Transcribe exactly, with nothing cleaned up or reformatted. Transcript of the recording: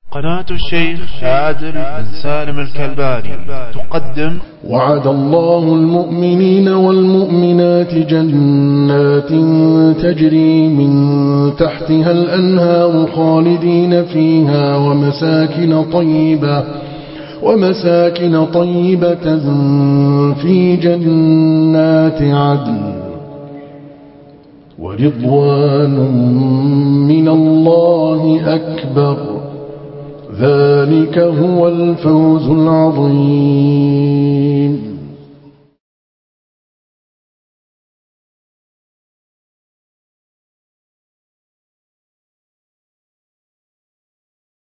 قناة الشيخ عادل بن سالم الكلباني تقدم وعد الله المؤمنين والمؤمنات جنات تجري من تحتها الأنهار خالدين فيها ومساكن طيبة ومساكن طيبة في جنات عدن ورضوان من الله أكبر ذلك هو الفوز العظيم.